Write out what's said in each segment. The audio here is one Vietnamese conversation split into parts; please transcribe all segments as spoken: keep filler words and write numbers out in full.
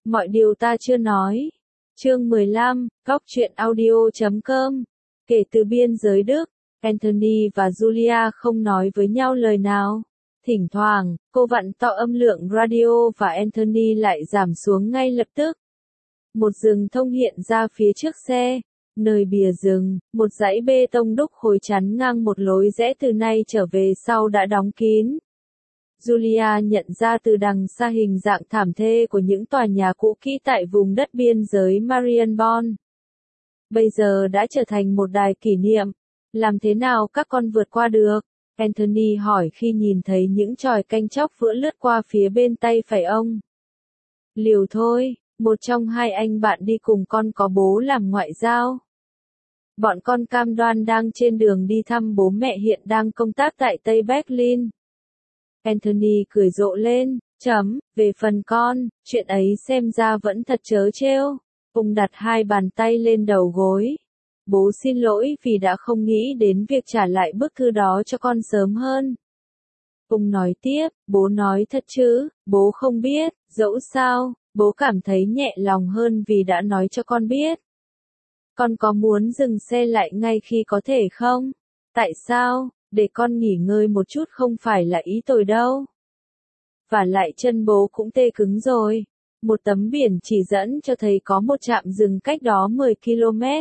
Mọi điều ta chưa nói. Chương mười lăm, góc truyện audio chấm com. Kể từ biên giới Đức, Anthony và Julia không nói với nhau lời nào. Thỉnh thoảng, cô vặn to âm lượng radio và Anthony lại giảm xuống ngay lập tức. Một rừng thông hiện ra phía trước xe. Nơi bìa rừng, một dãy bê tông đúc khối chắn ngang một lối rẽ từ nay trở về sau đã đóng kín. Julia nhận ra từ đằng xa hình dạng thảm thê của những tòa nhà cũ kỹ tại vùng đất biên giới Marienborn. Bây giờ đã trở thành một đài kỷ niệm. Làm thế nào các con vượt qua được? Anthony hỏi khi nhìn thấy những chòi canh chóc vữa lướt qua phía bên tay phải ông. Liều thôi, một trong hai anh bạn đi cùng con có bố làm ngoại giao. Bọn con cam đoan đang trên đường đi thăm bố mẹ hiện đang công tác tại Tây Berlin. Anthony cười rộ lên, chấm, về phần con, chuyện ấy xem ra vẫn thật trớ trêu. Ông đặt hai bàn tay lên đầu gối. Bố xin lỗi vì đã không nghĩ đến việc trả lại bức thư đó cho con sớm hơn. Ông nói tiếp, bố nói thật chứ, bố không biết, dẫu sao, bố cảm thấy nhẹ lòng hơn vì đã nói cho con biết. Con có muốn dừng xe lại ngay khi có thể không? Tại sao? Để con nghỉ ngơi một chút không phải là ý tôi đâu. Và lại chân bố cũng tê cứng rồi. Một tấm biển chỉ dẫn cho thấy có một trạm dừng cách đó mười ki lô mét.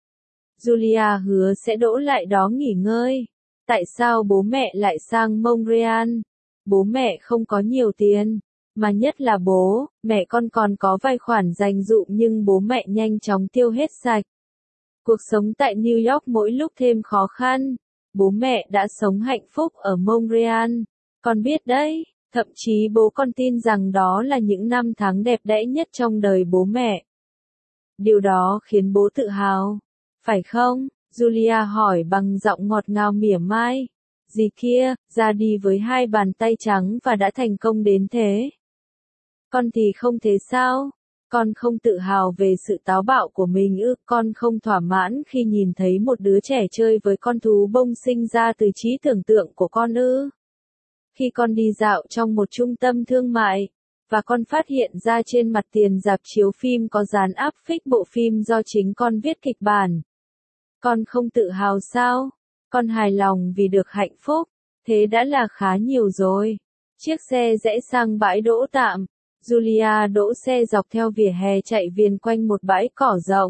Julia hứa sẽ đỗ lại đó nghỉ ngơi. Tại sao bố mẹ lại sang Montreal? Bố mẹ không có nhiều tiền. Mà nhất là bố, mẹ con còn có vài khoản dành dụm nhưng bố mẹ nhanh chóng tiêu hết sạch. Cuộc sống tại New York mỗi lúc thêm khó khăn. Bố mẹ đã sống hạnh phúc ở Montreal. Con biết đấy, thậm chí bố con tin rằng đó là những năm tháng đẹp đẽ nhất trong đời bố mẹ. Điều đó khiến bố tự hào. Phải không? Julia hỏi bằng giọng ngọt ngào mỉa mai. Gì kia, ra đi với hai bàn tay trắng và đã thành công đến thế. Con thì không thế sao? Con không tự hào về sự táo bạo của mình ư? Con không thỏa mãn khi nhìn thấy một đứa trẻ chơi với con thú bông sinh ra từ trí tưởng tượng của con ư? Khi con đi dạo trong một trung tâm thương mại, và con phát hiện ra trên mặt tiền rạp chiếu phim có dán áp phích bộ phim do chính con viết kịch bản. Con không tự hào sao? Con hài lòng vì được hạnh phúc. Thế đã là khá nhiều rồi. Chiếc xe rẽ sang bãi đỗ tạm. Julia đỗ xe dọc theo vỉa hè chạy viền quanh một bãi cỏ rộng.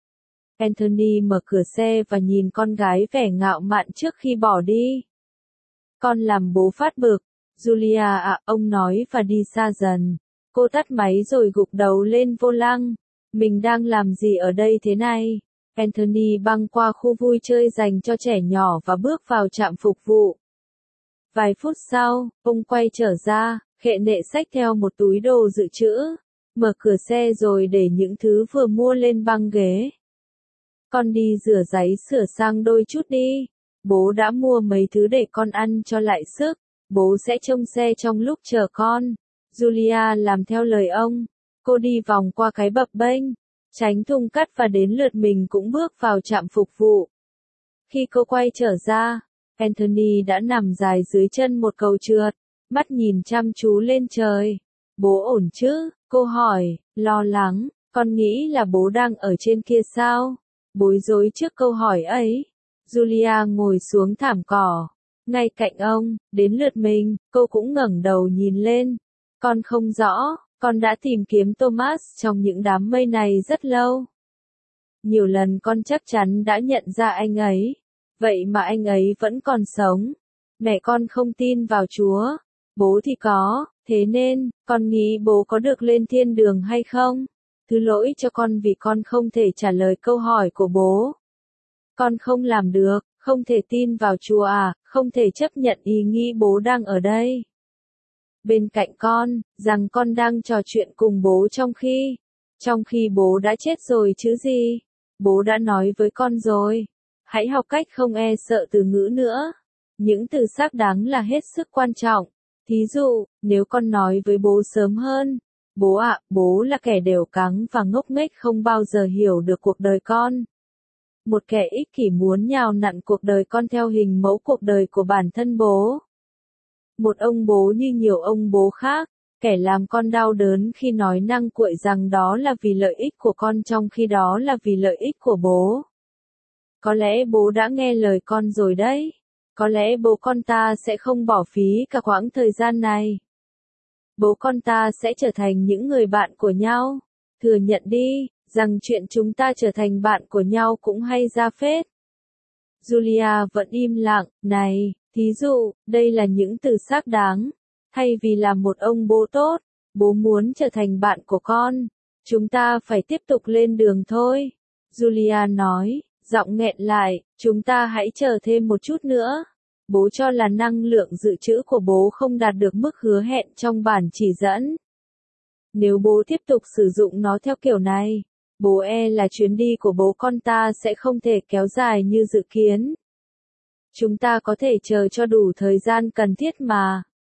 Anthony mở cửa xe và nhìn con gái vẻ ngạo mạn trước khi bỏ đi. Con làm bố phát bực. Julia ạ, ông nói và đi xa dần. Cô tắt máy rồi gục đầu lên vô lăng. Mình đang làm gì ở đây thế này? Anthony băng qua khu vui chơi dành cho trẻ nhỏ và bước vào trạm phục vụ. Vài phút sau, ông quay trở ra, khệ nệ xách theo một túi đồ dự trữ. Mở cửa xe rồi để những thứ vừa mua lên băng ghế. Con đi rửa giấy sửa sang đôi chút đi. Bố đã mua mấy thứ để con ăn cho lại sức. Bố sẽ trông xe trong lúc chờ con. Julia làm theo lời ông. Cô đi vòng qua cái bập bênh, tránh thùng cắt và đến lượt mình cũng bước vào trạm phục vụ. Khi cô quay trở ra, Anthony đã nằm dài dưới chân một cầu trượt, mắt nhìn chăm chú lên trời. Bố ổn chứ? Cô hỏi, lo lắng, con nghĩ là bố đang ở trên kia sao? Bối rối trước câu hỏi ấy. Julia ngồi xuống thảm cỏ, ngay cạnh ông, đến lượt mình, cô cũng ngẩng đầu nhìn lên. Con không rõ, con đã tìm kiếm Thomas trong những đám mây này rất lâu. Nhiều lần con chắc chắn đã nhận ra anh ấy. Vậy mà anh ấy vẫn còn sống. Mẹ con không tin vào Chúa. Bố thì có, thế nên, con nghĩ bố có được lên thiên đường hay không? Thứ lỗi cho con vì con không thể trả lời câu hỏi của bố. Con không làm được, không thể tin vào Chúa à, không thể chấp nhận ý nghĩ bố đang ở đây. Bên cạnh con, rằng con đang trò chuyện cùng bố trong khi, trong khi bố đã chết rồi chứ gì. Bố đã nói với con rồi. Hãy học cách không e sợ từ ngữ nữa. Những từ xác đáng là hết sức quan trọng. Thí dụ, nếu con nói với bố sớm hơn, bố ạ, bố là kẻ đều cắng và ngốc nghếch không bao giờ hiểu được cuộc đời con. Một kẻ ích kỷ muốn nhào nặn cuộc đời con theo hình mẫu cuộc đời của bản thân bố. Một ông bố như nhiều ông bố khác, kẻ làm con đau đớn khi nói năng cuội rằng đó là vì lợi ích của con trong khi đó là vì lợi ích của bố. Có lẽ bố đã nghe lời con rồi đấy. Có lẽ bố con ta sẽ không bỏ phí cả quãng thời gian này. Bố con ta sẽ trở thành những người bạn của nhau. Thừa nhận đi, rằng chuyện chúng ta trở thành bạn của nhau cũng hay ra phết. Julia vẫn im lặng, này, thí dụ, đây là những từ xác đáng. Thay vì làm một ông bố tốt, bố muốn trở thành bạn của con. Chúng ta phải tiếp tục lên đường thôi. Julia nói, giọng nghẹn lại, chúng ta hãy chờ thêm một chút nữa. Bố cho là năng lượng dự trữ của bố không đạt được mức hứa hẹn trong bản chỉ dẫn. Nếu bố tiếp tục sử dụng nó theo kiểu này, bố e là chuyến đi của bố con ta sẽ không thể kéo dài như dự kiến. Chúng ta có thể chờ cho đủ thời gian cần thiết mà.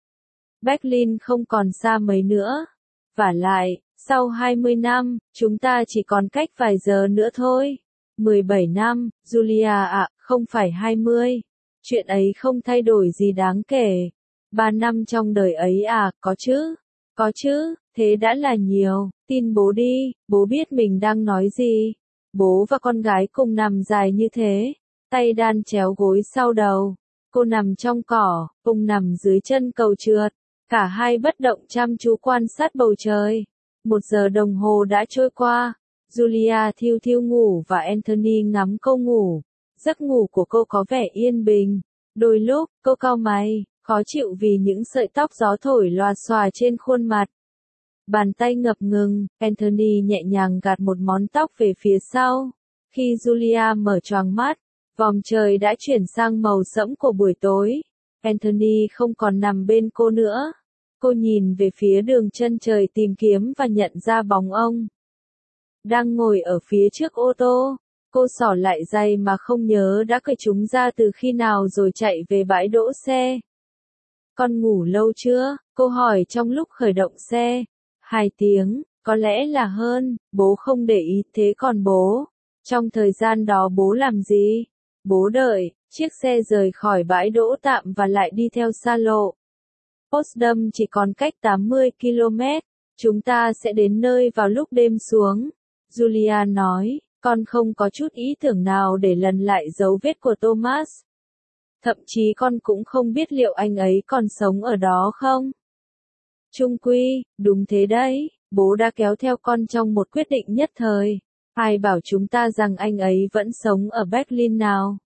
Berlin không còn xa mấy nữa. Vả lại, sau hai mươi năm, chúng ta chỉ còn cách vài giờ nữa thôi. mười bảy năm, Julia ạ, không phải hai mươi. Chuyện ấy không thay đổi gì đáng kể. Ba năm trong đời ấy à, có chứ? Có chứ, thế đã là nhiều. Tin bố đi, bố biết mình đang nói gì. Bố và con gái cùng nằm dài như thế, tay đan chéo gối sau đầu. Cô nằm trong cỏ, ông nằm dưới chân cầu trượt. Cả hai bất động chăm chú quan sát bầu trời. Một giờ đồng hồ đã trôi qua. Julia thiêu thiêu ngủ và Anthony ngắm cô ngủ. Giấc ngủ của cô có vẻ yên bình. Đôi lúc, cô cau mày, khó chịu vì những sợi tóc gió thổi loà xòa trên khuôn mặt. Bàn tay ngập ngừng, Anthony nhẹ nhàng gạt một món tóc về phía sau. Khi Julia mở choàng mắt, vòm trời đã chuyển sang màu sẫm của buổi tối. Anthony không còn nằm bên cô nữa. Cô nhìn về phía đường chân trời tìm kiếm và nhận ra bóng ông. Đang ngồi ở phía trước ô tô. Cô xỏ lại giày mà không nhớ đã cởi chúng ra từ khi nào rồi chạy về bãi đỗ xe. Con ngủ lâu chưa? Cô hỏi trong lúc khởi động xe. Hai tiếng, có lẽ là hơn, bố không để ý thế còn bố. Trong thời gian đó bố làm gì? Bố đợi, chiếc xe rời khỏi bãi đỗ tạm và lại đi theo xa lộ. Potsdam chỉ còn cách tám mươi ki lô mét, chúng ta sẽ đến nơi vào lúc đêm xuống. Julia nói, con không có chút ý tưởng nào để lần lại dấu vết của Thomas. Thậm chí con cũng không biết liệu anh ấy còn sống ở đó không. Chung quy, đúng thế đấy, bố đã kéo theo con trong một quyết định nhất thời. Ai bảo chúng ta rằng anh ấy vẫn sống ở Berlin nào?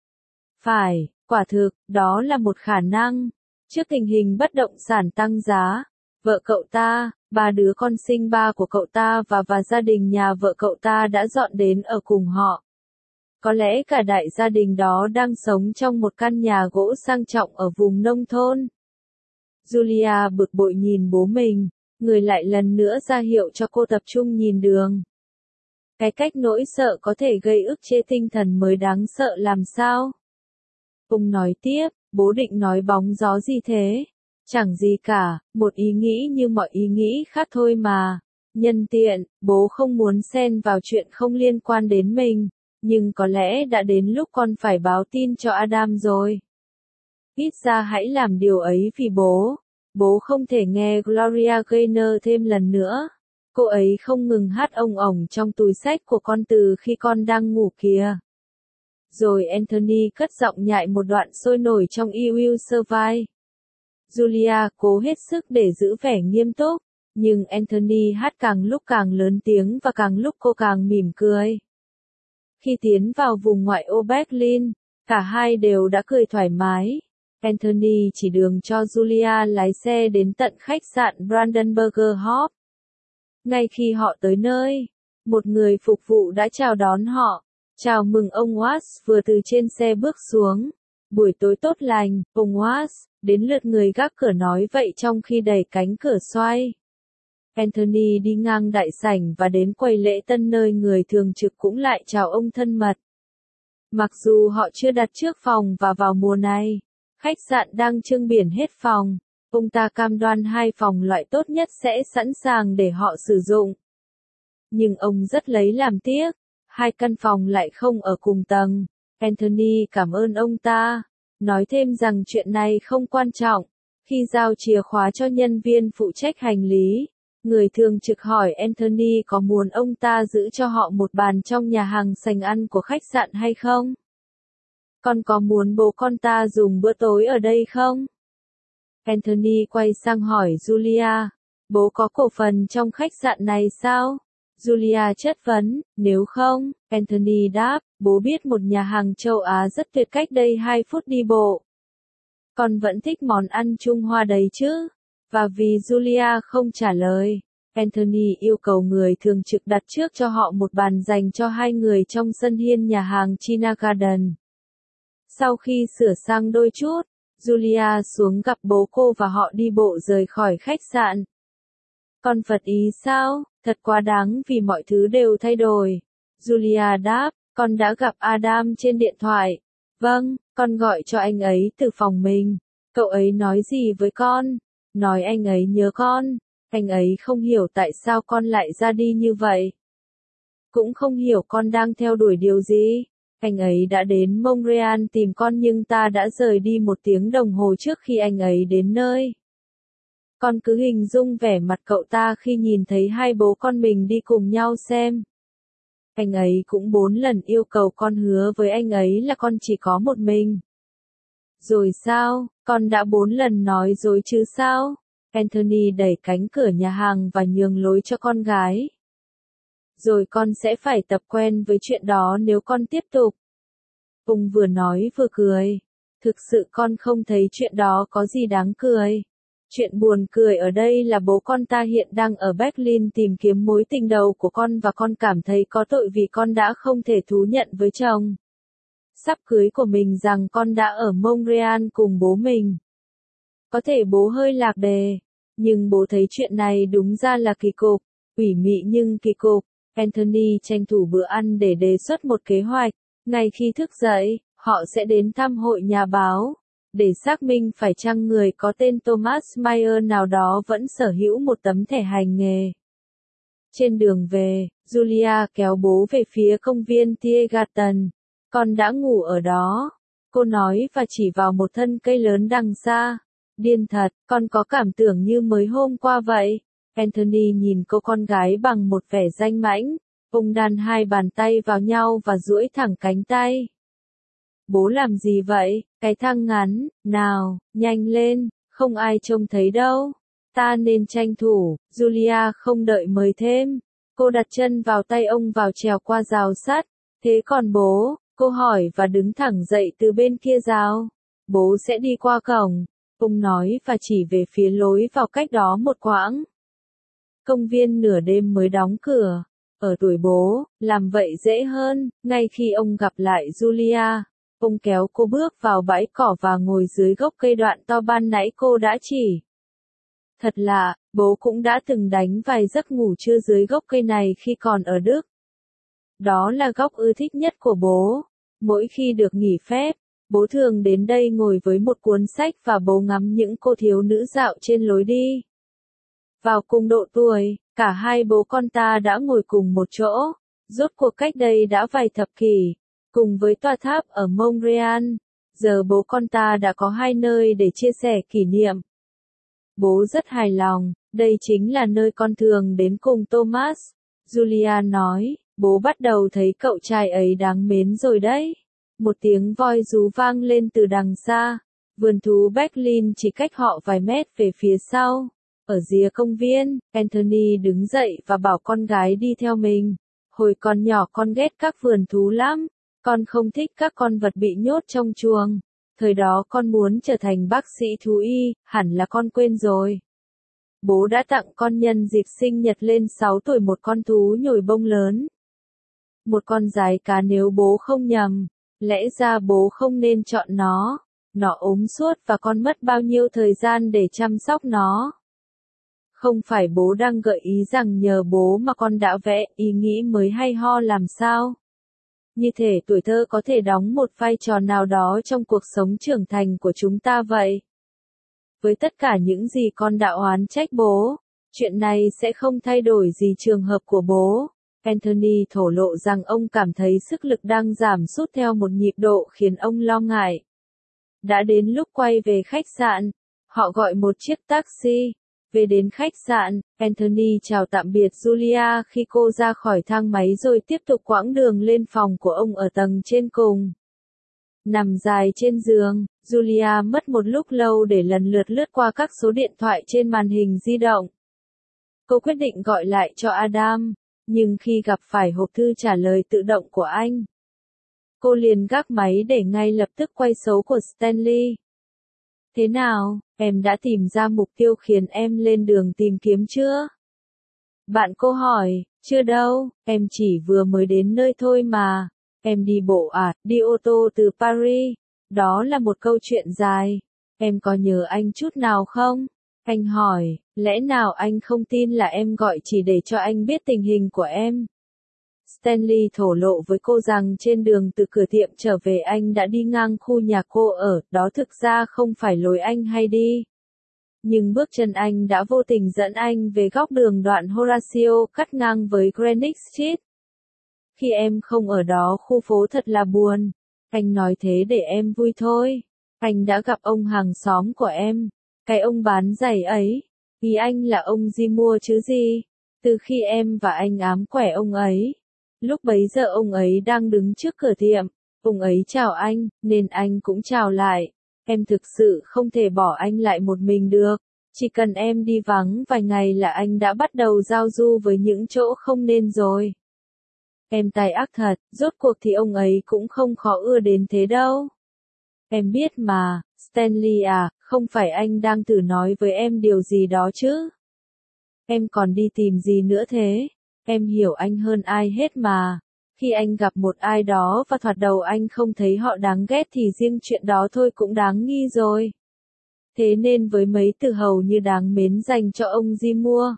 Phải, quả thực, đó là một khả năng. Trước tình hình bất động sản tăng giá, vợ cậu ta, ba đứa con sinh ba của cậu ta và và gia đình nhà vợ cậu ta đã dọn đến ở cùng họ. Có lẽ cả đại gia đình đó đang sống trong một căn nhà gỗ sang trọng ở vùng nông thôn. Julia bực bội nhìn bố mình, người lại lần nữa ra hiệu cho cô tập trung nhìn đường. Cái cách nỗi sợ có thể gây ức chế tinh thần mới đáng sợ làm sao? Ông nói tiếp, bố định nói bóng gió gì thế? Chẳng gì cả, một ý nghĩ như mọi ý nghĩ khác thôi mà. Nhân tiện, bố không muốn xen vào chuyện không liên quan đến mình, nhưng có lẽ đã đến lúc con phải báo tin cho Adam rồi. Ít ra hãy làm điều ấy vì bố. Bố không thể nghe Gloria Gaynor thêm lần nữa. Cô ấy không ngừng hát ông ổng trong túi xách của con từ khi con đang ngủ kìa. Rồi Anthony cất giọng nhại một đoạn sôi nổi trong You Will Survive. Julia cố hết sức để giữ vẻ nghiêm túc, nhưng Anthony hát càng lúc càng lớn tiếng và càng lúc cô càng mỉm cười. Khi tiến vào vùng ngoại ô Berlin, cả hai đều đã cười thoải mái. Anthony chỉ đường cho Julia lái xe đến tận khách sạn Brandenburger Hof. Ngay khi họ tới nơi, một người phục vụ đã chào đón họ. Chào mừng ông Watts vừa từ trên xe bước xuống. Buổi tối tốt lành, ông Watts, đến lượt người gác cửa nói vậy trong khi đẩy cánh cửa xoay. Anthony đi ngang đại sảnh và đến quầy lễ tân nơi người thường trực cũng lại chào ông thân mật. Mặc dù họ chưa đặt trước phòng và vào mùa này, khách sạn đang trưng biển hết phòng, ông ta cam đoan hai phòng loại tốt nhất sẽ sẵn sàng để họ sử dụng. Nhưng ông rất lấy làm tiếc, hai căn phòng lại không ở cùng tầng. Anthony cảm ơn ông ta, nói thêm rằng chuyện này không quan trọng. Khi giao chìa khóa cho nhân viên phụ trách hành lý, người thường trực hỏi Anthony có muốn ông ta giữ cho họ một bàn trong nhà hàng sành ăn của khách sạn hay không? Con có muốn bố con ta dùng bữa tối ở đây không? Anthony quay sang hỏi Julia, bố có cổ phần trong khách sạn này sao? Julia chất vấn, nếu không, Anthony đáp, bố biết một nhà hàng châu Á rất tuyệt cách đây hai phút đi bộ. Con vẫn thích món ăn Trung Hoa đấy chứ? Và vì Julia không trả lời, Anthony yêu cầu người thường trực đặt trước cho họ một bàn dành cho hai người trong sân hiên nhà hàng China Garden. Sau khi sửa sang đôi chút, Julia xuống gặp bố cô và họ đi bộ rời khỏi khách sạn. Con phật ý sao? Thật quá đáng vì mọi thứ đều thay đổi. Julia đáp, con đã gặp Adam trên điện thoại. Vâng, con gọi cho anh ấy từ phòng mình. Cậu ấy nói gì với con? Nói anh ấy nhớ con. Anh ấy không hiểu tại sao con lại ra đi như vậy. Cũng không hiểu con đang theo đuổi điều gì. Anh ấy đã đến Montreal tìm con nhưng ta đã rời đi một tiếng đồng hồ trước khi anh ấy đến nơi. Con cứ hình dung vẻ mặt cậu ta khi nhìn thấy hai bố con mình đi cùng nhau xem. Anh ấy cũng bốn lần yêu cầu con hứa với anh ấy là con chỉ có một mình. Rồi sao, con đã bốn lần nói dối chứ sao? Anthony đẩy cánh cửa nhà hàng và nhường lối cho con gái. Rồi con sẽ phải tập quen với chuyện đó nếu con tiếp tục. Ông vừa nói vừa cười. Thực sự con không thấy chuyện đó có gì đáng cười. Chuyện buồn cười ở đây là bố con ta hiện đang ở Berlin tìm kiếm mối tình đầu của con và con cảm thấy có tội vì con đã không thể thú nhận với chồng sắp cưới của mình rằng con đã ở Montreal cùng bố mình. Có thể bố hơi lạc đề, nhưng bố thấy chuyện này đúng ra là kỳ cục, ủy mị nhưng kỳ cục. Anthony tranh thủ bữa ăn để đề xuất một kế hoạch. Ngay khi thức dậy, họ sẽ đến thăm hội nhà báo, để xác minh phải chăng người có tên Thomas Mayer nào đó vẫn sở hữu một tấm thẻ hành nghề. Trên đường về, Julia kéo bố về phía công viên Tiergarten. Con đã ngủ ở đó, cô nói và chỉ vào một thân cây lớn đằng xa. Điên thật, con có cảm tưởng như mới hôm qua vậy. Anthony nhìn cô con gái bằng một vẻ danh mãnh. Ông đan hai bàn tay vào nhau và duỗi thẳng cánh tay. Bố làm gì vậy? Cái thang ngắn, nào, nhanh lên, không ai trông thấy đâu. Ta nên tranh thủ. Julia không đợi mời thêm. Cô đặt chân vào tay ông vào trèo qua rào sắt. Thế còn bố? Cô hỏi và đứng thẳng dậy từ bên kia rào. Bố sẽ đi qua cổng. Ông nói và chỉ về phía lối vào cách đó một quãng. Công viên nửa đêm mới đóng cửa. Ở tuổi bố, làm vậy dễ hơn. Ngay khi ông gặp lại Julia, ông kéo cô bước vào bãi cỏ và ngồi dưới gốc cây đoạn to ban nãy cô đã chỉ. Thật lạ, bố cũng đã từng đánh vài giấc ngủ trưa dưới gốc cây này khi còn ở Đức. Đó là góc ưa thích nhất của bố. Mỗi khi được nghỉ phép, bố thường đến đây ngồi với một cuốn sách và bố ngắm những cô thiếu nữ dạo trên lối đi. Vào cùng độ tuổi, cả hai bố con ta đã ngồi cùng một chỗ, rốt cuộc cách đây đã vài thập kỷ, cùng với tòa tháp ở Montreal. Giờ bố con ta đã có hai nơi để chia sẻ kỷ niệm. Bố rất hài lòng, đây chính là nơi con thường đến cùng Thomas. Julia nói, bố bắt đầu thấy cậu trai ấy đáng mến rồi đấy. Một tiếng voi rú vang lên từ đằng xa. Vườn thú Berlin chỉ cách họ vài mét về phía sau. Ở rìa công viên, Anthony đứng dậy và bảo con gái đi theo mình. Hồi còn nhỏ con ghét các vườn thú lắm. Con không thích các con vật bị nhốt trong chuồng. Thời đó con muốn trở thành bác sĩ thú y, hẳn là con quên rồi. Bố đã tặng con nhân dịp sinh nhật lên sáu tuổi một con thú nhồi bông lớn. Một con giái cá nếu bố không nhầm. Lẽ ra bố không nên chọn nó. Nó ốm suốt và con mất bao nhiêu thời gian để chăm sóc nó. Không phải bố đang gợi ý rằng nhờ bố mà con đã vẽ ý nghĩ mới hay ho làm sao? Như thể tuổi thơ có thể đóng một vai trò nào đó trong cuộc sống trưởng thành của chúng ta vậy. Với tất cả những gì con đã oán trách bố, chuyện này sẽ không thay đổi gì trường hợp của bố. Anthony thổ lộ rằng ông cảm thấy sức lực đang giảm sút theo một nhịp độ khiến ông lo ngại. Đã đến lúc quay về khách sạn. Họ gọi một chiếc taxi. Về đến khách sạn, Anthony chào tạm biệt Julia khi cô ra khỏi thang máy rồi tiếp tục quãng đường lên phòng của ông ở tầng trên cùng. Nằm dài trên giường, Julia mất một lúc lâu để lần lượt lướt qua các số điện thoại trên màn hình di động. Cô quyết định gọi lại cho Adam, nhưng khi gặp phải hộp thư trả lời tự động của anh, cô liền gác máy để ngay lập tức quay số của Stanley. Thế nào, em đã tìm ra mục tiêu khiến em lên đường tìm kiếm chưa? Bạn cô hỏi, chưa đâu, em chỉ vừa mới đến nơi thôi mà. Em đi bộ à, đi ô tô từ Paris. Đó là một câu chuyện dài. Em có nhớ anh chút nào không? Anh hỏi, lẽ nào anh không tin là em gọi chỉ để cho anh biết tình hình của em? Stanley thổ lộ với cô rằng trên đường từ cửa tiệm trở về anh đã đi ngang khu nhà cô ở, đó thực ra không phải lối anh hay đi. Nhưng bước chân anh đã vô tình dẫn anh về góc đường đoạn Horatio cắt ngang với Greenwich Street. Khi em không ở đó khu phố thật là buồn. Anh nói thế để em vui thôi. Anh đã gặp ông hàng xóm của em. Cái ông bán giày ấy. Ý anh là ông gì mua chứ gì. Từ khi em và anh ám quẻ ông ấy. Lúc bấy giờ ông ấy đang đứng trước cửa tiệm. Ông ấy chào anh, nên anh cũng chào lại. Em thực sự không thể bỏ anh lại một mình được. Chỉ cần em đi vắng vài ngày là anh đã bắt đầu giao du với những chỗ không nên rồi. Em tài ác thật, rốt cuộc thì ông ấy cũng không khó ưa đến thế đâu. Em biết mà, Stanley à, không phải anh đang thử nói với em điều gì đó chứ? Em còn đi tìm gì nữa thế? Em hiểu anh hơn ai hết mà. Khi anh gặp một ai đó và thoạt đầu anh không thấy họ đáng ghét thì riêng chuyện đó thôi cũng đáng nghi rồi. Thế nên với mấy từ hầu như đáng mến dành cho ông Di mua.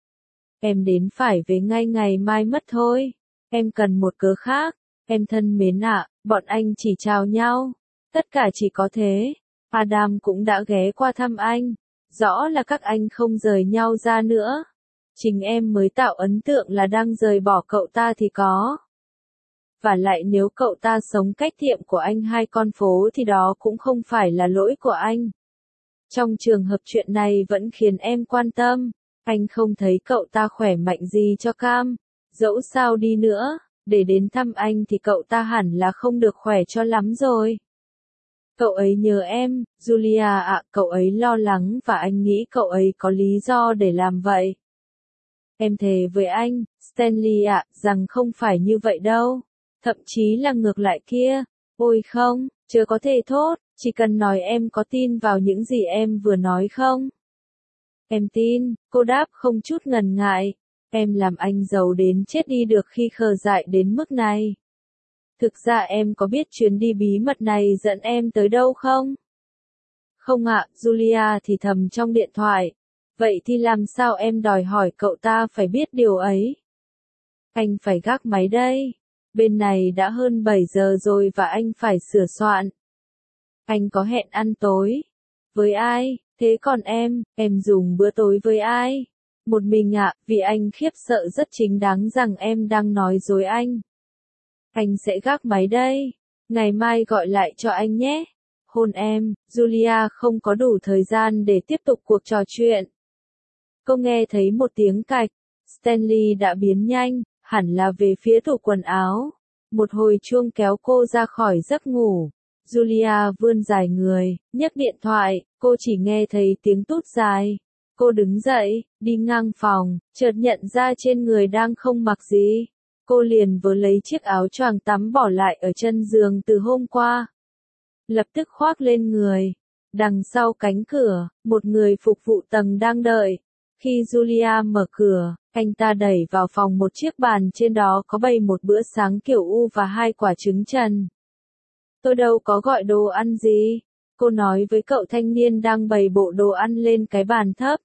Em đến phải về ngay ngày mai mất thôi. Em cần một cớ khác. Em thân mến ạ, bọn anh chỉ chào nhau. Tất cả chỉ có thế. Adam cũng đã ghé qua thăm anh. Rõ là các anh không rời nhau ra nữa. Chính em mới tạo ấn tượng là đang rời bỏ cậu ta thì có. Và lại nếu cậu ta sống cách tiệm của anh hai con phố thì đó cũng không phải là lỗi của anh. Trong trường hợp chuyện này vẫn khiến em quan tâm. Anh không thấy cậu ta khỏe mạnh gì cho cam. Dẫu sao đi nữa, để đến thăm anh thì cậu ta hẳn là không được khỏe cho lắm rồi. Cậu ấy nhớ em, Julia ạ, cậu ấy lo lắng và anh nghĩ cậu ấy có lý do để làm vậy. Em thề với anh, Stanley ạ, rằng không phải như vậy đâu. Thậm chí là ngược lại kia. Ôi không, chưa có thể thốt, chỉ cần nói em có tin vào những gì em vừa nói không? Em tin, cô đáp không chút ngần ngại. Em làm anh giàu đến chết đi được khi khờ dại đến mức này. Thực ra em có biết chuyến đi bí mật này dẫn em tới đâu không? Không ạ, Julia thì thầm trong điện thoại. Vậy thì làm sao em đòi hỏi cậu ta phải biết điều ấy? Anh phải gác máy đây. Bên này đã hơn bảy giờ rồi và anh phải sửa soạn. Anh có hẹn ăn tối. Với ai? Thế còn em, em dùng bữa tối với ai? Một mình ạ, vì anh khiếp sợ rất chính đáng rằng em đang nói dối anh. Anh sẽ gác máy đây. Ngày mai gọi lại cho anh nhé. Hôn em, Julia không có đủ thời gian để tiếp tục cuộc trò chuyện. Cô nghe thấy một tiếng cạch. Stanley đã biến nhanh, hẳn là về phía tủ quần áo. Một hồi chuông kéo cô ra khỏi giấc ngủ. Julia vươn dài người, nhấc điện thoại, cô chỉ nghe thấy tiếng tút dài. Cô đứng dậy, đi ngang phòng, chợt nhận ra trên người đang không mặc gì. Cô liền vớ lấy chiếc áo choàng tắm bỏ lại ở chân giường từ hôm qua. Lập tức khoác lên người. Đằng sau cánh cửa, một người phục vụ tầng đang đợi. Khi Julia mở cửa, anh ta đẩy vào phòng một chiếc bàn trên đó có bày một bữa sáng kiểu U và hai quả trứng trần. Tôi đâu có gọi đồ ăn gì. Cô nói với cậu thanh niên đang bày bộ đồ ăn lên cái bàn thấp.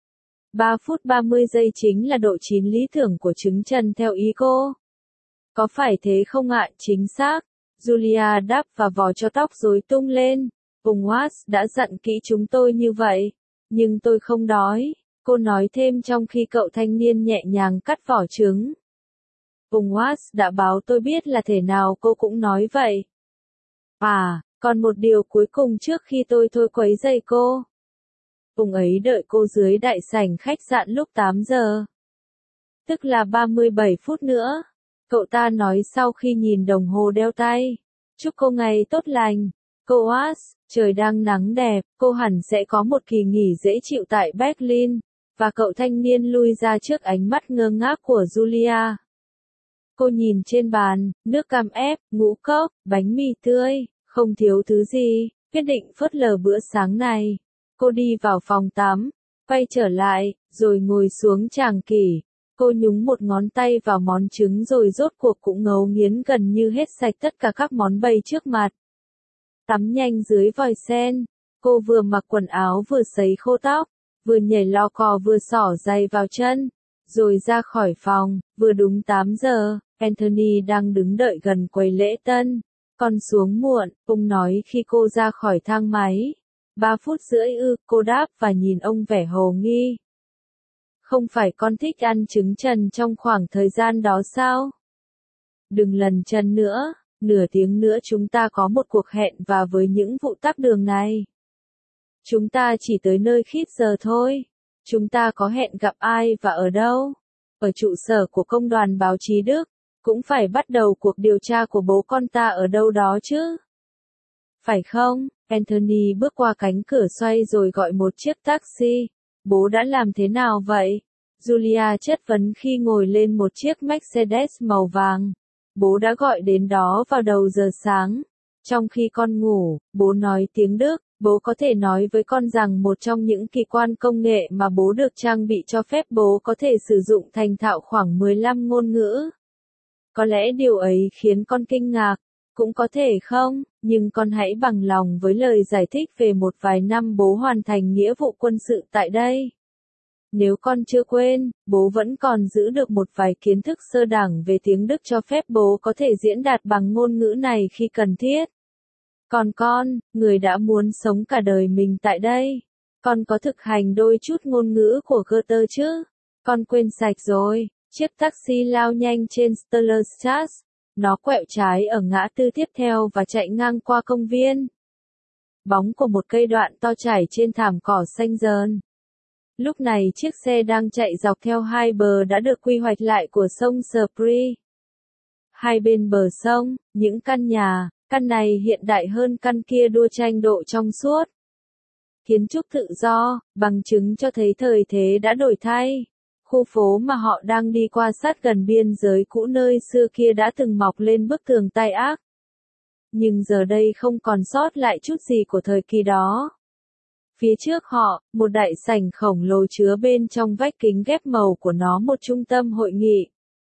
ba phút ba mươi giây chính là độ chín lý tưởng của trứng trần theo ý cô. Có phải thế không ạ? Chính xác. Julia đáp và vò cho tóc rối tung lên. Ông Watts đã dặn kỹ chúng tôi như vậy. Nhưng tôi không đói. Cô nói thêm trong khi cậu thanh niên nhẹ nhàng cắt vỏ trứng. Ông Watts đã báo tôi biết là thể nào cô cũng nói vậy. À, còn một điều cuối cùng trước khi tôi thôi quấy rầy cô. Ông ấy đợi cô dưới đại sảnh khách sạn lúc tám giờ. Tức là ba mươi bảy phút nữa. Cậu ta nói sau khi nhìn đồng hồ đeo tay. Chúc cô ngày tốt lành. Cô Watts, trời đang nắng đẹp, cô hẳn sẽ có một kỳ nghỉ dễ chịu tại Berlin. Và cậu thanh niên lui ra trước ánh mắt ngơ ngác của Julia. Cô nhìn trên bàn, nước cam ép, ngũ cốc, bánh mì tươi, không thiếu thứ gì, quyết định phớt lờ bữa sáng này. Cô đi vào phòng tắm, quay trở lại, rồi ngồi xuống tràng kỷ. Cô nhúng một ngón tay vào món trứng rồi rốt cuộc cũng ngấu nghiến gần như hết sạch tất cả các món bày trước mặt. Tắm nhanh dưới vòi sen, cô vừa mặc quần áo vừa sấy khô tóc, vừa nhảy lò cò vừa xỏ giày vào chân, rồi ra khỏi phòng, vừa đúng tám giờ, Anthony đang đứng đợi gần quầy lễ tân. Con xuống muộn, ông nói khi cô ra khỏi thang máy. Ba phút rưỡi ư, cô đáp và nhìn ông vẻ hồ nghi. Không phải con thích ăn trứng trần trong khoảng thời gian đó sao? Đừng lần chân nữa, nửa tiếng nữa chúng ta có một cuộc hẹn và với những vụ tắc đường này. Chúng ta chỉ tới nơi khít giờ thôi. Chúng ta có hẹn gặp ai và ở đâu? Ở trụ sở của công đoàn báo chí Đức. Cũng phải bắt đầu cuộc điều tra của bố con ta ở đâu đó chứ. Phải không? Anthony bước qua cánh cửa xoay rồi gọi một chiếc taxi. Bố đã làm thế nào vậy? Julia chất vấn khi ngồi lên một chiếc Mercedes màu vàng. Bố đã gọi đến đó vào đầu giờ sáng. Trong khi con ngủ, bố nói tiếng Đức. Bố có thể nói với con rằng một trong những kỳ quan công nghệ mà bố được trang bị cho phép bố có thể sử dụng thành thạo khoảng mười lăm ngôn ngữ. Có lẽ điều ấy khiến con kinh ngạc, cũng có thể không, nhưng con hãy bằng lòng với lời giải thích về một vài năm bố hoàn thành nghĩa vụ quân sự tại đây. Nếu con chưa quên, bố vẫn còn giữ được một vài kiến thức sơ đẳng về tiếng Đức cho phép bố có thể diễn đạt bằng ngôn ngữ này khi cần thiết. Còn con, người đã muốn sống cả đời mình tại đây, con có thực hành đôi chút ngôn ngữ của Goethe chứ? Con quên sạch rồi. Chiếc taxi lao nhanh trên Stellerstrasse. Nó quẹo trái ở ngã tư tiếp theo và chạy ngang qua công viên. Bóng của một cây đoạn to trải trên thảm cỏ xanh dờn. Lúc này chiếc xe đang chạy dọc theo hai bờ đã được quy hoạch lại của sông Spree. Hai bên bờ sông, những căn nhà, căn này hiện đại hơn căn kia đua tranh độ trong suốt. Kiến trúc tự do, bằng chứng cho thấy thời thế đã đổi thay. Khu phố mà họ đang đi qua sát gần biên giới cũ nơi xưa kia đã từng mọc lên bức tường tai ác. Nhưng giờ đây không còn sót lại chút gì của thời kỳ đó. Phía trước họ, một đại sảnh khổng lồ chứa bên trong vách kính ghép màu của nó một trung tâm hội nghị.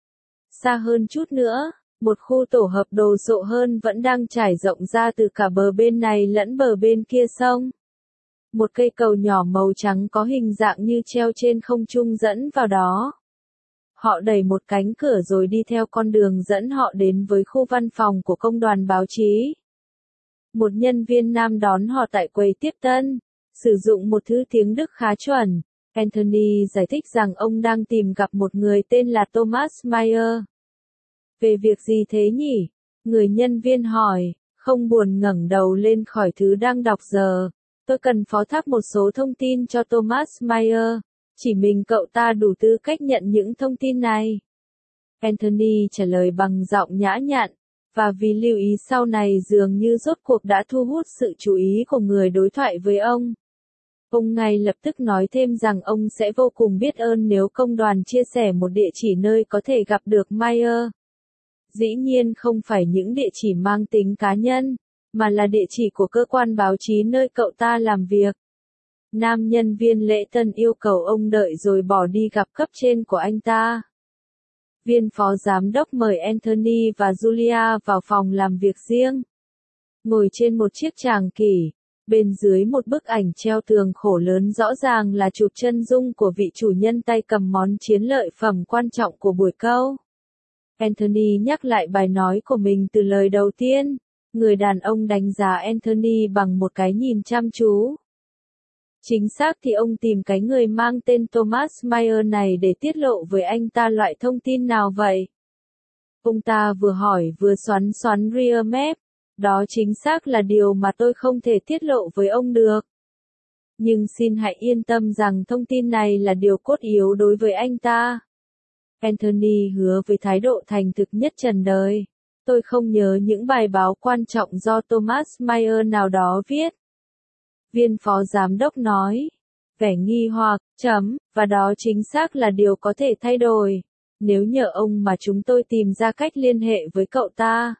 Xa hơn chút nữa, một khu tổ hợp đồ sộ hơn vẫn đang trải rộng ra từ cả bờ bên này lẫn bờ bên kia sông. Một cây cầu nhỏ màu trắng có hình dạng như treo trên không trung dẫn vào đó. Họ đẩy một cánh cửa rồi đi theo con đường dẫn họ đến với khu văn phòng của công đoàn báo chí. Một nhân viên nam đón họ tại quầy tiếp tân, sử dụng một thứ tiếng Đức khá chuẩn. Anthony giải thích rằng ông đang tìm gặp một người tên là Thomas Mayer. Về việc gì thế nhỉ? Người nhân viên hỏi, không buồn ngẩng đầu lên khỏi thứ đang đọc giờ. Tôi cần phó thác một số thông tin cho Thomas Mayer. Chỉ mình cậu ta đủ tư cách nhận những thông tin này. Anthony trả lời bằng giọng nhã nhặn, và vì lưu ý sau này dường như rốt cuộc đã thu hút sự chú ý của người đối thoại với ông. Ông ngay lập tức nói thêm rằng ông sẽ vô cùng biết ơn nếu công đoàn chia sẻ một địa chỉ nơi có thể gặp được Mayer. Dĩ nhiên không phải những địa chỉ mang tính cá nhân, mà là địa chỉ của cơ quan báo chí nơi cậu ta làm việc. Nam nhân viên lễ tân yêu cầu ông đợi rồi bỏ đi gặp cấp trên của anh ta. Viên phó giám đốc mời Anthony và Julia vào phòng làm việc riêng. Ngồi trên một chiếc tràng kỷ, bên dưới một bức ảnh treo tường khổ lớn rõ ràng là chụp chân dung của vị chủ nhân tay cầm món chiến lợi phẩm quan trọng của buổi câu. Anthony nhắc lại bài nói của mình từ lời đầu tiên. Người đàn ông đánh giá Anthony bằng một cái nhìn chăm chú. Chính xác thì ông tìm cái người mang tên Thomas Mayer này để tiết lộ với anh ta loại thông tin nào vậy? Ông ta vừa hỏi vừa xoắn xoắn rear map. Đó chính xác là điều mà tôi không thể tiết lộ với ông được. Nhưng xin hãy yên tâm rằng thông tin này là điều cốt yếu đối với anh ta. Anthony hứa với thái độ thành thực nhất trần đời. Tôi không nhớ những bài báo quan trọng do Thomas Mayer nào đó viết. Viên phó giám đốc nói. Vẻ nghi hoặc, chấm, và đó chính xác là điều có thể thay đổi. Nếu nhờ ông mà chúng tôi tìm ra cách liên hệ với cậu ta.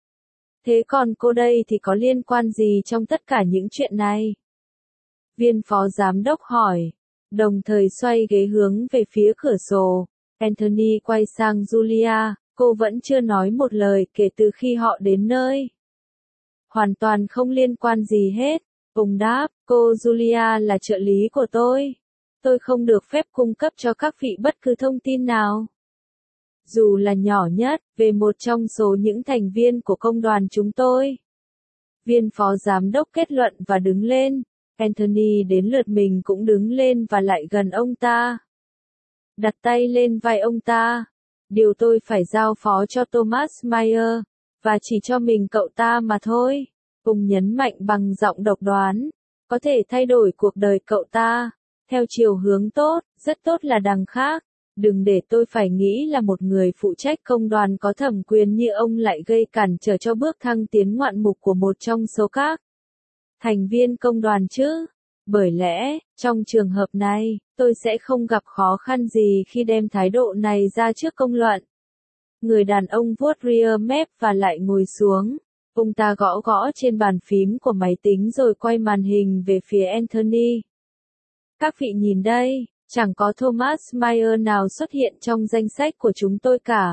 Thế còn cô đây thì có liên quan gì trong tất cả những chuyện này? Viên phó giám đốc hỏi, đồng thời xoay ghế hướng về phía cửa sổ. Anthony quay sang Julia, cô vẫn chưa nói một lời kể từ khi họ đến nơi. Hoàn toàn không liên quan gì hết. Ông đáp, cô Julia là trợ lý của tôi. Tôi không được phép cung cấp cho các vị bất cứ thông tin nào. Dù là nhỏ nhất, về một trong số những thành viên của công đoàn chúng tôi. Viên phó giám đốc kết luận và đứng lên. Anthony đến lượt mình cũng đứng lên và lại gần ông ta. Đặt tay lên vai ông ta. Điều tôi phải giao phó cho Thomas Mayer, và chỉ cho mình cậu ta mà thôi. Ông nhấn mạnh bằng giọng độc đoán. Có thể thay đổi cuộc đời cậu ta. Theo chiều hướng tốt, rất tốt là đằng khác. Đừng để tôi phải nghĩ là một người phụ trách công đoàn có thẩm quyền như ông lại gây cản trở cho bước thăng tiến ngoạn mục của một trong số các thành viên công đoàn chứ. Bởi lẽ, trong trường hợp này, tôi sẽ không gặp khó khăn gì khi đem thái độ này ra trước công luận. Người đàn ông vuốt rear mép và lại ngồi xuống. Ông ta gõ gõ trên bàn phím của máy tính rồi quay màn hình về phía Anthony. Các vị nhìn đây, chẳng có Thomas Mayer nào xuất hiện trong danh sách của chúng tôi cả.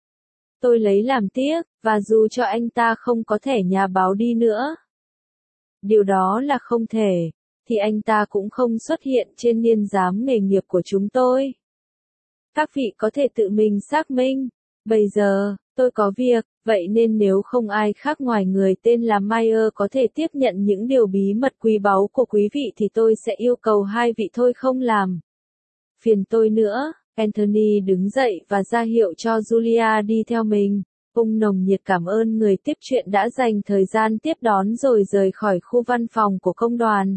Tôi lấy làm tiếc, và dù cho anh ta không có thẻ nhà báo đi nữa. Điều đó là không thể, thì anh ta cũng không xuất hiện trên niên giám nghề nghiệp của chúng tôi. Các vị có thể tự mình xác minh. Bây giờ, tôi có việc, vậy nên nếu không ai khác ngoài người tên là Mayer có thể tiếp nhận những điều bí mật quý báu của quý vị thì tôi sẽ yêu cầu hai vị thôi không làm phiền tôi nữa. Anthony đứng dậy và ra hiệu cho Julia đi theo mình. Ông nồng nhiệt cảm ơn người tiếp chuyện đã dành thời gian tiếp đón rồi rời khỏi khu văn phòng của công đoàn.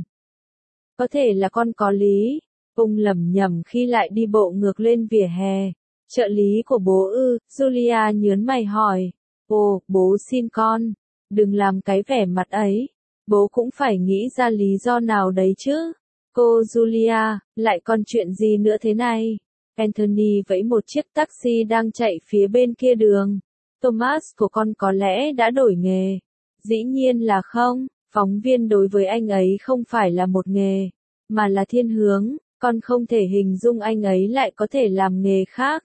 Có thể là con có lý. Ông lẩm nhẩm khi lại đi bộ ngược lên vỉa hè. Trợ lý của bố ư, Julia nhớn mày hỏi. Ồ, bố xin con. Đừng làm cái vẻ mặt ấy. Bố cũng phải nghĩ ra lý do nào đấy chứ. Cô Julia, lại còn chuyện gì nữa thế này? Anthony vẫy một chiếc taxi đang chạy phía bên kia đường. Thomas của con có lẽ đã đổi nghề. Dĩ nhiên là không, phóng viên đối với anh ấy không phải là một nghề, mà là thiên hướng, con không thể hình dung anh ấy lại có thể làm nghề khác.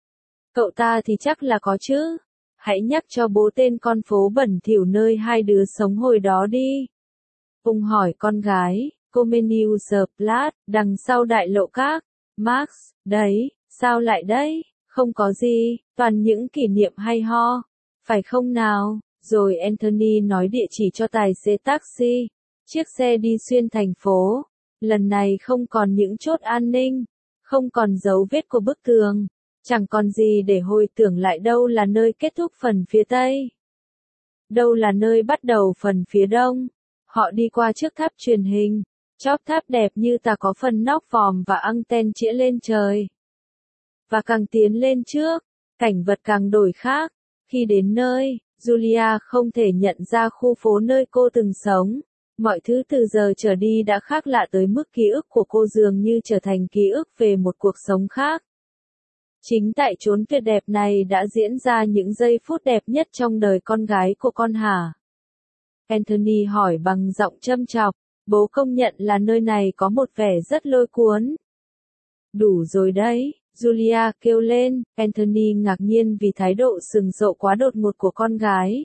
Cậu ta thì chắc là có chứ. Hãy nhắc cho bố tên con phố bẩn thỉu nơi hai đứa sống hồi đó đi. Ông hỏi con gái, Comeniusplatt, đằng sau đại lộ các. Max, đấy, sao lại đấy? Không có gì, toàn những kỷ niệm hay ho. Phải không nào? Rồi Anthony nói địa chỉ cho tài xế taxi. Chiếc xe đi xuyên thành phố. Lần này không còn những chốt an ninh. Không còn dấu vết của bức tường. Chẳng còn gì để hồi tưởng lại đâu là nơi kết thúc phần phía Tây. Đâu là nơi bắt đầu phần phía Đông. Họ đi qua trước tháp truyền hình. Chóp tháp đẹp như ta có phần nóc vòm và anten chĩa lên trời. Và càng tiến lên trước, cảnh vật càng đổi khác. Khi đến nơi, Julia không thể nhận ra khu phố nơi cô từng sống. Mọi thứ từ giờ trở đi đã khác lạ tới mức ký ức của cô dường như trở thành ký ức về một cuộc sống khác. Chính tại chốn tuyệt đẹp này đã diễn ra những giây phút đẹp nhất trong đời con gái của con hả? Anthony hỏi bằng giọng châm chọc. Bố công nhận là nơi này có một vẻ rất lôi cuốn. Đủ rồi đấy, Julia kêu lên. Anthony ngạc nhiên vì thái độ sừng sộ quá đột ngột của con gái.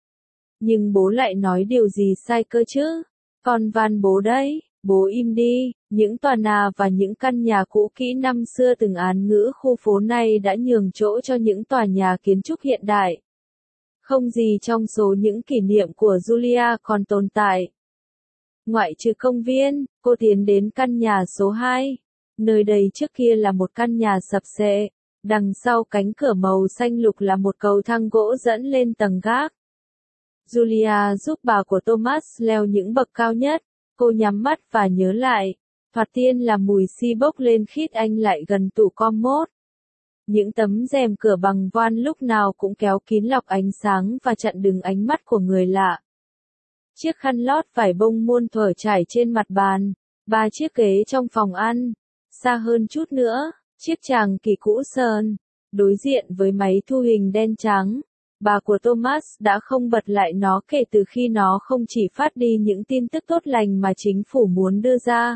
Nhưng bố lại nói điều gì sai cơ chứ? Con van bố đấy, bố im đi. Những tòa nhà và những căn nhà cũ kỹ năm xưa từng án ngữ khu phố này đã nhường chỗ cho những tòa nhà kiến trúc hiện đại. Không gì trong số những kỷ niệm của Julia còn tồn tại. Ngoại trừ công viên, cô tiến đến căn nhà số hai. Nơi đây trước kia là một căn nhà sập xệ. Đằng sau cánh cửa màu xanh lục là một cầu thang gỗ dẫn lên tầng gác. Julia giúp bà của Thomas leo những bậc cao nhất. Cô nhắm mắt và nhớ lại. Thoạt tiên là mùi xi bốc lên khít anh lại gần tủ commode. Những tấm rèm cửa bằng voan lúc nào cũng kéo kín lọc ánh sáng và chặn đứng ánh mắt của người lạ. Chiếc khăn lót vải bông muôn thuở trải trên mặt bàn. Ba chiếc ghế trong phòng ăn. Xa hơn chút nữa, chiếc chàng kỳ cũ sơn. Đối diện với máy thu hình đen trắng. Bà của Thomas đã không bật lại nó kể từ khi nó không chỉ phát đi những tin tức tốt lành mà chính phủ muốn đưa ra.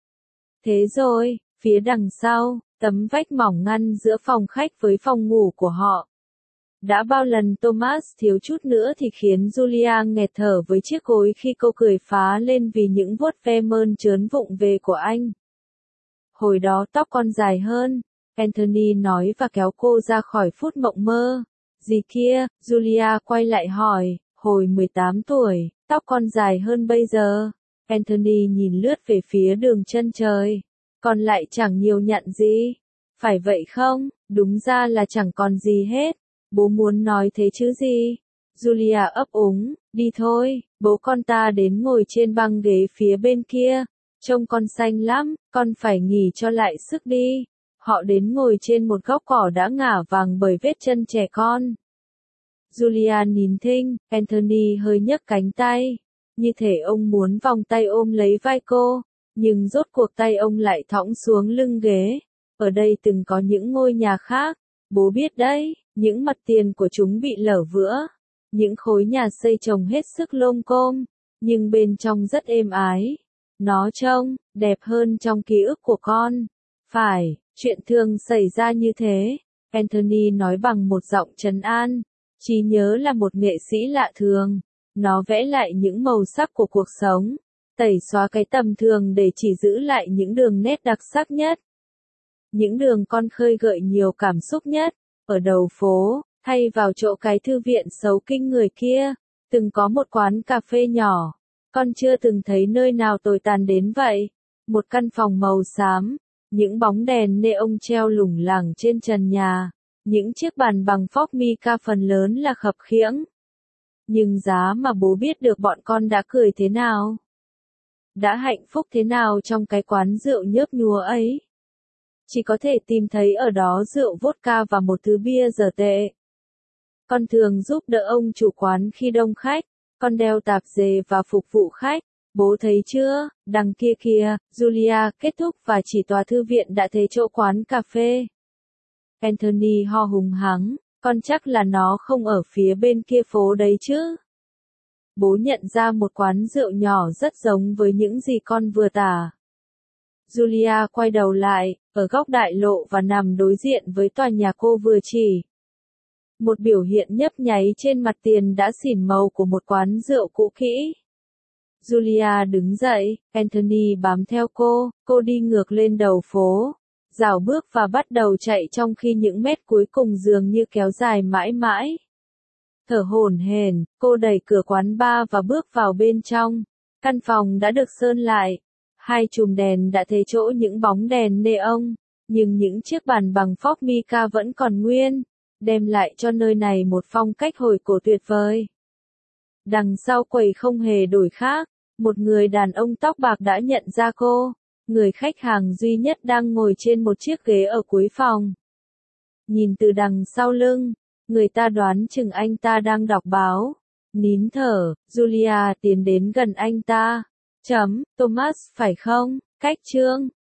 Thế rồi, phía đằng sau, tấm vách mỏng ngăn giữa phòng khách với phòng ngủ của họ. Đã bao lần Thomas thiếu chút nữa thì khiến Julia nghẹt thở với chiếc gối khi cô cười phá lên vì những vuốt ve mơn trớn vụng về của anh. Hồi đó tóc con dài hơn, Anthony nói và kéo cô ra khỏi phút mộng mơ. Gì kia, Julia quay lại hỏi, hồi mười tám tuổi, tóc con dài hơn bây giờ. Anthony nhìn lướt về phía đường chân trời. Còn lại chẳng nhiều nhận gì. Phải vậy không? Đúng ra là chẳng còn gì hết. Bố muốn nói thế chứ gì? Julia ấp úng, đi thôi, bố con ta đến ngồi trên băng ghế phía bên kia. Trông con xanh lắm, con phải nghỉ cho lại sức đi. Họ đến ngồi trên một góc cỏ đã ngả vàng bởi vết chân trẻ con. Julia nín thinh, Anthony hơi nhấc cánh tay. Như thể ông muốn vòng tay ôm lấy vai cô, nhưng rốt cuộc tay ông lại thõng xuống lưng ghế. Ở đây từng có những ngôi nhà khác, bố biết đấy, những mặt tiền của chúng bị lở vữa. Những khối nhà xây trồng hết sức lôm côm, nhưng bên trong rất êm ái. Nó trông đẹp hơn trong ký ức của con. Phải, chuyện thường xảy ra như thế, Anthony nói bằng một giọng trấn an. Trí nhớ là một nghệ sĩ lạ thường. Nó vẽ lại những màu sắc của cuộc sống, tẩy xóa cái tầm thường để chỉ giữ lại những đường nét đặc sắc nhất. Những đường con khơi gợi nhiều cảm xúc nhất. Ở đầu phố, thay vào chỗ cái thư viện xấu kinh người kia, từng có một quán cà phê nhỏ. Con chưa từng thấy nơi nào tồi tàn đến vậy. Một căn phòng màu xám, những bóng đèn neon treo lủng lẳng trên trần nhà, những chiếc bàn bằng phóc mica phần lớn là khập khiễng. Nhưng giá mà bố biết được bọn con đã cười thế nào, đã hạnh phúc thế nào trong cái quán rượu nhớp nhúa ấy. Chỉ có thể tìm thấy ở đó rượu vodka và một thứ bia dở tệ. Con thường giúp đỡ ông chủ quán khi đông khách, con đeo tạp dề và phục vụ khách. Bố thấy chưa, đằng kia kìa, Julia kết thúc và chỉ tòa thư viện đã thấy chỗ quán cà phê. Anthony ho hùng hắng, con chắc là nó không ở phía bên kia phố đấy chứ. Bố nhận ra một quán rượu nhỏ rất giống với những gì con vừa tả. Julia quay đầu lại, ở góc đại lộ và nằm đối diện với tòa nhà cô vừa chỉ. Một biểu hiện nhấp nháy trên mặt tiền đã xỉn màu của một quán rượu cũ kỹ. Julia đứng dậy, Anthony bám theo cô, cô đi ngược lên đầu phố, rảo bước và bắt đầu chạy trong khi những mét cuối cùng dường như kéo dài mãi mãi. Thở hổn hển, cô đẩy cửa quán bar và bước vào bên trong. Căn phòng đã được sơn lại. Hai chùm đèn đã thấy chỗ những bóng đèn neon, nhưng những chiếc bàn bằng phóc mica vẫn còn nguyên, đem lại cho nơi này một phong cách hồi cổ tuyệt vời. Đằng sau quầy không hề đổi khác, một người đàn ông tóc bạc đã nhận ra cô, người khách hàng duy nhất đang ngồi trên một chiếc ghế ở cuối phòng. Nhìn từ đằng sau lưng, người ta đoán chừng anh ta đang đọc báo. Nín thở, Julia tiến đến gần anh ta. Chấm, Thomas phải không? Cách chương.